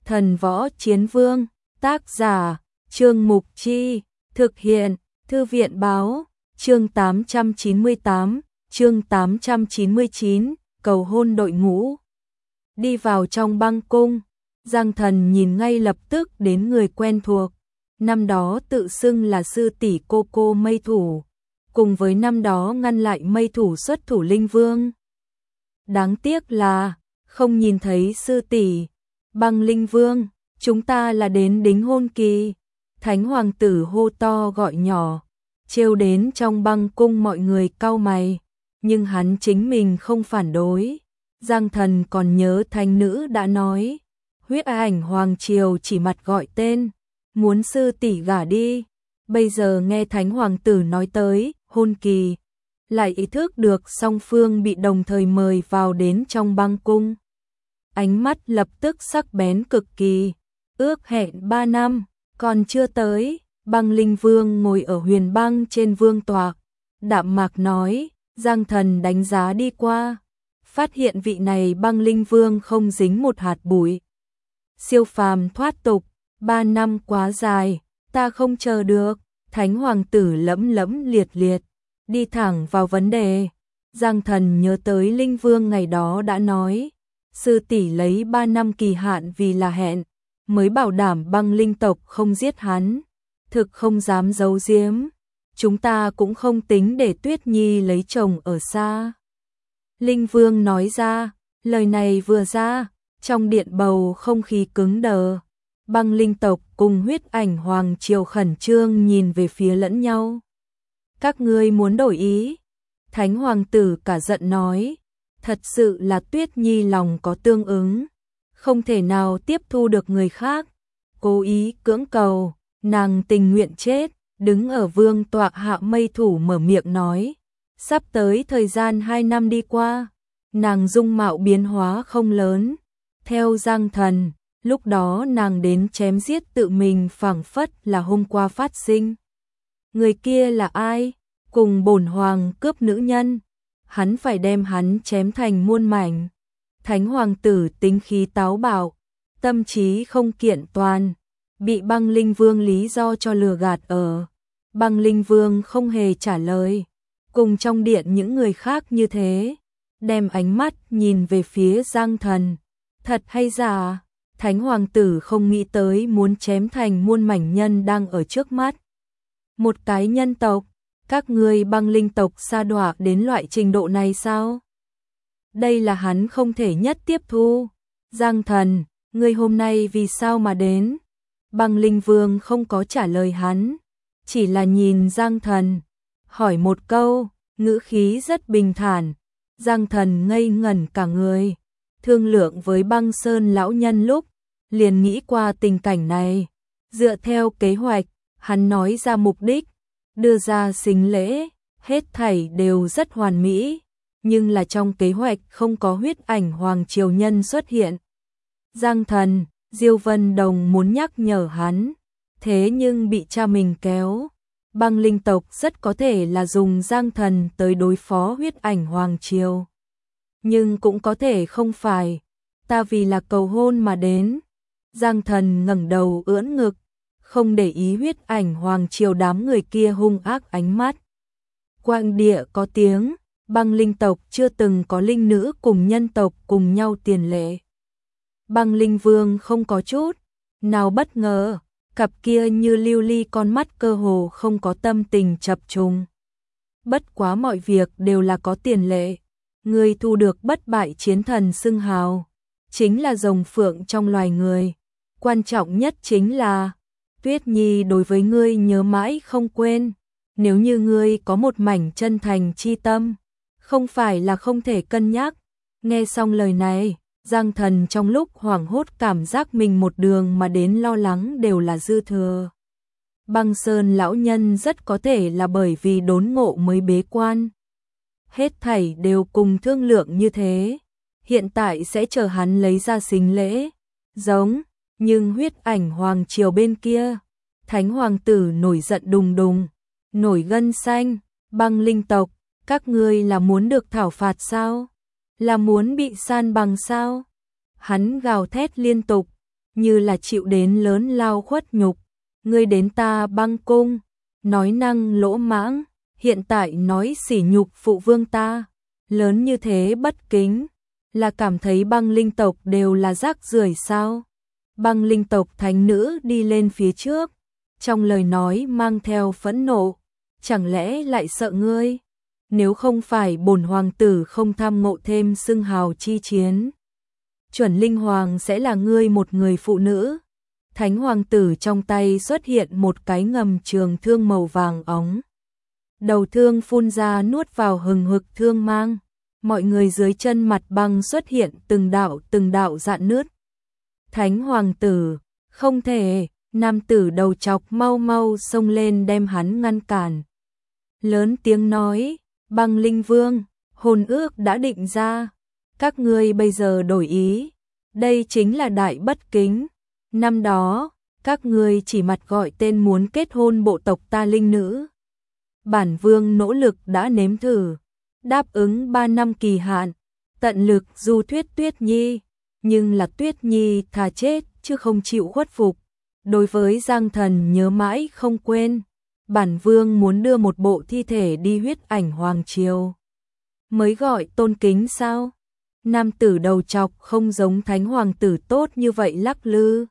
Thần Võ Chiến Vương, tác giả, Trương Mục Chi, thực hiện, Thư viện Báo, chương 898, chương 899, cầu hôn đội ngũ. Đi vào trong băng cung, Giang Thần nhìn ngay lập tức đến người quen thuộc, năm đó tự xưng là sư tỷ cô Mây Thủ, cùng với năm đó ngăn lại Mây Thủ xuất thủ Linh Vương. Đáng tiếc là không nhìn thấy sư tỷ. Băng Linh Vương, chúng ta là đến đính hôn kỳ. Thánh hoàng tử hô to gọi nhỏ, trêu đến trong băng cung mọi người cau mày, nhưng hắn chính mình không phản đối. Giang Thần còn nhớ thánh nữ đã nói, huyết ảnh hoàng triều chỉ mặt gọi tên, muốn sư tỷ gả đi. Bây giờ nghe thánh hoàng tử nói tới hôn kỳ, lại ý thức được song phương bị đồng thời mời vào đến trong băng cung. Ánh mắt lập tức sắc bén cực kỳ, ước hẹn 3 năm, còn chưa tới. Băng Linh Vương ngồi ở huyền băng trên vương tọa, đạm mạc nói. Giang Thần đánh giá đi qua, phát hiện vị này Băng Linh Vương không dính một hạt bụi, siêu phàm thoát tục. 3 năm quá dài, ta không chờ được. Thánh hoàng tử lẫm liệt, đi thẳng vào vấn đề. Giang Thần nhớ tới Linh Vương ngày đó đã nói, sư tỷ lấy 3 năm kỳ hạn vì là hẹn, mới bảo đảm băng linh tộc không giết hắn. Thực không dám giấu giếm, chúng ta cũng không tính để Tuyết Nhi lấy chồng ở xa. Linh Vương nói ra, lời này vừa ra, trong điện bầu không khí cứng đờ. Băng linh tộc cùng huyết ảnh hoàng triều khẩn trương nhìn về phía lẫn nhau. Các ngươi muốn đổi ý? Thánh hoàng tử cả giận nói, thật sự là Tuyết Nhi lòng có tương ứng, không thể nào tiếp thu được người khác, cố ý cưỡng cầu, nàng tình nguyện chết. Đứng ở vương tọa hạ Mây Thủ mở miệng nói, sắp tới thời gian 2 năm đi qua, nàng dung mạo biến hóa không lớn. Theo Giang Thần, lúc đó nàng đến chém giết tự mình phảng phất là hôm qua phát sinh. Người kia là ai? Cùng bổn hoàng cướp nữ nhân, hắn phải đem hắn chém thành muôn mảnh. Thánh hoàng tử tính khí táo bạo, tâm trí không kiện toàn, bị Băng Linh Vương lý do cho lừa gạt ở. Băng Linh Vương không hề trả lời, cùng trong điện những người khác như thế, đem ánh mắt nhìn về phía Giang Thần. Thật hay giả? Thánh hoàng tử không nghĩ tới muốn chém thành muôn mảnh nhân đang ở trước mắt. Một cái nhân tộc, các ngươi băng linh tộc sa đọa đến loại trình độ này sao? Đây là hắn không thể nhất tiếp thu. Giang Thần, ngươi hôm nay vì sao mà đến? Băng Linh Vương không có trả lời hắn, chỉ là nhìn Giang Thần, hỏi một câu, ngữ khí rất bình thản. Giang Thần ngây ngẩn cả người, thương lượng với Băng Sơn lão nhân lúc, liền nghĩ qua tình cảnh này. Dựa theo kế hoạch, hắn nói ra mục đích, đưa ra sính lễ, hết thảy đều rất hoàn mỹ, nhưng là trong kế hoạch không có huyết ảnh hoàng triều nhân xuất hiện. Giang Thần, Diêu Vân Đồng muốn nhắc nhở hắn, thế nhưng bị cha mình kéo. Băng linh tộc rất có thể là dùng Giang Thần tới đối phó huyết ảnh hoàng triều, nhưng cũng có thể không phải. Ta vì là cầu hôn mà đến. Giang Thần ngẩng đầu ưỡn ngực, không để ý huyết ảnh hoàng triều đám người kia hung ác ánh mắt. Quang địa có tiếng, băng linh tộc chưa từng có linh nữ cùng nhân tộc cùng nhau tiền lệ. Băng Linh Vương không có chút nào bất ngờ, cặp kia như lưu ly con mắt cơ hồ không có tâm tình chập trùng. Bất quá mọi việc đều là có tiền lệ, người thu được bất bại chiến thần xưng hào, chính là rồng phượng trong loài người. Quan trọng nhất chính là, Tuyết Nhi đối với ngươi nhớ mãi không quên, nếu như ngươi có một mảnh chân thành chi tâm, không phải là không thể cân nhắc. Nghe xong lời này, Giang Thần trong lúc hoảng hốt cảm giác mình một đường mà đến lo lắng đều là dư thừa. Băng Sơn lão nhân rất có thể là bởi vì đốn ngộ mới bế quan. Hết thảy đều cùng thương lượng như thế, hiện tại sẽ chờ hắn lấy ra sính lễ. Giống, nhưng huyết ảnh hoàng triều bên kia, thánh hoàng tử nổi giận đùng đùng, nổi gân xanh. Băng linh tộc, các ngươi là muốn được thảo phạt sao? Là muốn bị san bằng sao? Hắn gào thét liên tục, như là chịu đến lớn lao khuất nhục. Ngươi đến ta Băng cung, nói năng lỗ mãng, hiện tại nói sỉ nhục phụ vương ta, lớn như thế bất kính, là cảm thấy Băng linh tộc đều là rác rưởi sao? Băng linh tộc thánh nữ đi lên phía trước, trong lời nói mang theo phẫn nộ, chẳng lẽ lại sợ ngươi? Nếu không phải bổn hoàng tử không tham ngộ thêm xưng hào chi chiến, chuẩn linh hoàng sẽ là ngươi một người phụ nữ. Thánh hoàng tử trong tay xuất hiện một cái ngầm trường thương màu vàng óng. Đầu thương phun ra nuốt vào hừng hực thương mang, mọi người dưới chân mặt băng xuất hiện từng đạo rạn nứt. Thánh hoàng tử, không thể, nam tử đầu chọc mau mau xông lên đem hắn ngăn cản. Lớn tiếng nói, Băng linh vương, hôn ước đã định ra, các ngươi bây giờ đổi ý, đây chính là đại bất kính. Năm đó, các ngươi chỉ mặt gọi tên muốn kết hôn bộ tộc ta linh nữ. Bản vương nỗ lực đã nếm thử, đáp ứng 3 năm kỳ hạn, tận lực du thuyết Tuyết Nhi, nhưng là Tuyết Nhi thà chết chứ không chịu khuất phục. Đối với Giang Thần nhớ mãi không quên, bản vương muốn đưa một bộ thi thể đi Huyết Ảnh Hoàng Triều. Mới gọi tôn kính sao? Nam tử đầu chọc không giống thánh hoàng tử tốt như vậy lắc lư.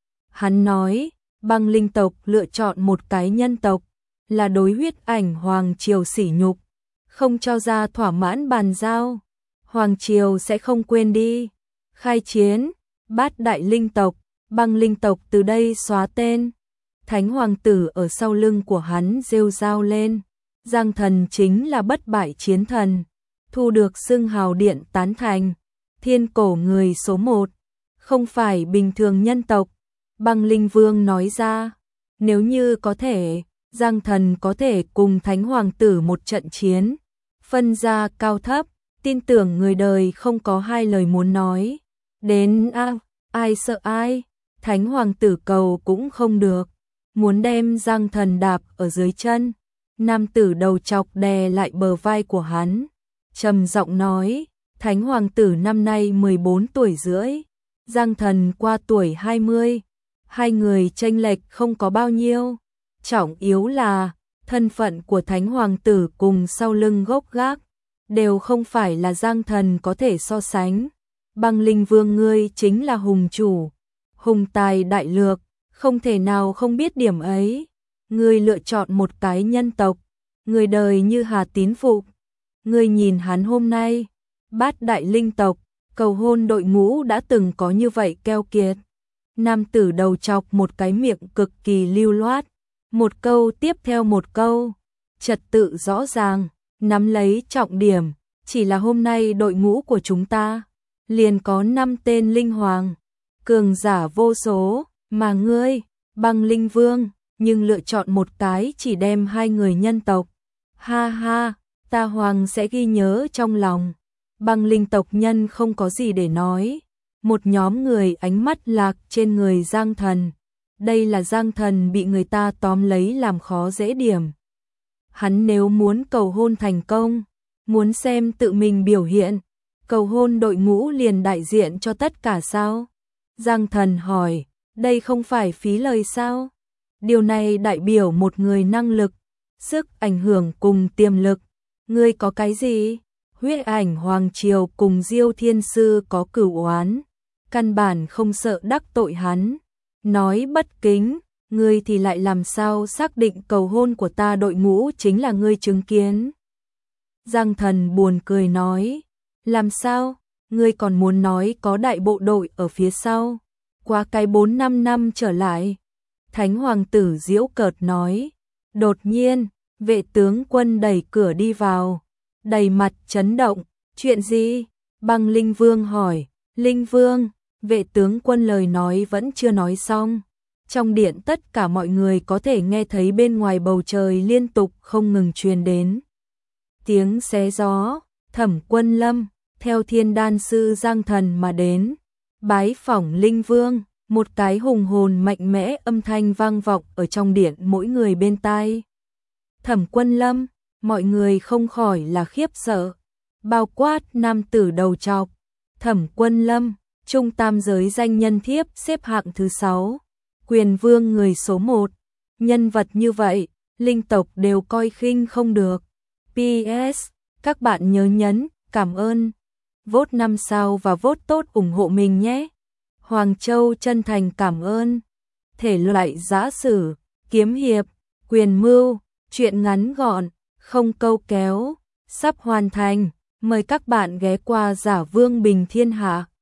Hắn nói, Băng linh tộc lựa chọn một cái nhân tộc, là đối Huyết Ảnh Hoàng Triều sỉ nhục, không cho ra thỏa mãn bàn giao. Hoàng Triều sẽ không quên đi. Khai chiến, Bát đại linh tộc, Băng linh tộc từ đây xóa tên. Thánh hoàng tử ở sau lưng của hắn rêu rao lên. Giang Thần chính là bất bại chiến thần, thu được xưng hào điện tán thành, thiên cổ người số 1, không phải bình thường nhân tộc. Băng linh vương nói ra, nếu như có thể, Giang Thần có thể cùng thánh hoàng tử một trận chiến, phân ra cao thấp, tin tưởng người đời không có hai lời muốn nói. Đến ai sợ ai, thánh hoàng tử cầu cũng không được, muốn đem Giang Thần đạp ở dưới chân. Nam tử đầu chọc đè lại bờ vai của hắn, trầm giọng nói, thánh hoàng tử năm nay 14 tuổi rưỡi, Giang Thần qua tuổi 20, hai người chênh lệch không có bao nhiêu, trọng yếu là thân phận của thánh hoàng tử cùng sau lưng gốc gác đều không phải là Giang Thần có thể so sánh. Băng linh vương ngươi chính là hùng chủ, hùng tài đại lược, không thể nào không biết điểm ấy. Ngươi lựa chọn một cái nhân tộc, người đời như hà tín phục. Ngươi nhìn hắn hôm nay, Bát đại linh tộc, cầu hôn đội ngũ đã từng có như vậy keo kiệt. Nam tử đầu chọc một cái miệng cực kỳ lưu loát, một câu tiếp theo một câu, trật tự rõ ràng, nắm lấy trọng điểm. Chỉ là hôm nay đội ngũ của chúng ta liền có 5 tên linh hoàng, cường giả vô số, mà ngươi, Băng linh vương, nhưng lựa chọn một cái chỉ đem 2 người nhân tộc. Ha ha, ta hoàng sẽ ghi nhớ trong lòng. Băng linh tộc nhân không có gì để nói. Một nhóm người ánh mắt lạc trên người Giang Thần. Đây là Giang Thần bị người ta tóm lấy làm khó dễ điểm. Hắn nếu muốn cầu hôn thành công, muốn xem tự mình biểu hiện, cầu hôn đội ngũ liền đại diện cho tất cả sao? Giang Thần hỏi, đây không phải phí lời sao? Điều này đại biểu một người năng lực, sức ảnh hưởng cùng tiềm lực. Ngươi có cái gì? Huyết Ảnh Hoàng Triều cùng Diêu Thiên Sư có cửu oán, căn bản không sợ đắc tội hắn. Nói bất kính, ngươi thì lại làm sao xác định cầu hôn của ta đội ngũ chính là ngươi chứng kiến? Giang Thần buồn cười nói, làm sao? Ngươi còn muốn nói có đại bộ đội ở phía sau? Qua cái 4-5 năm trở lại. Thánh hoàng tử giễu cợt nói. Đột nhiên, vệ tướng quân đẩy cửa đi vào, đầy mặt chấn động. Chuyện gì? Băng linh vương hỏi. Linh vương, vệ tướng quân lời nói vẫn chưa nói xong. Trong điện tất cả mọi người có thể nghe thấy bên ngoài bầu trời liên tục không ngừng truyền đến tiếng xé gió. Thẩm Quân Lâm theo Thiên Đan sư Giang Thần mà đến, bái phỏng linh vương. Một cái hùng hồn mạnh mẽ âm thanh vang vọng ở trong điện mỗi người bên tai. Thẩm Quân Lâm, mọi người không khỏi là khiếp sợ, bao quát nam tử đầu chọc. Thẩm Quân Lâm, Trung tam giới danh nhân thiếp xếp hạng thứ 6. Quyền vương người số 1. Nhân vật như vậy, linh tộc đều coi khinh không được. PS, các bạn nhớ nhấn, cảm ơn. Vote 5 sao và vote tốt ủng hộ mình nhé. Hoàng Châu chân thành cảm ơn. Thể loại giã sử, kiếm hiệp, quyền mưu, truyện ngắn gọn, không câu kéo, sắp hoàn thành. Mời các bạn ghé qua Giả Vương Bình Thiên Hạ.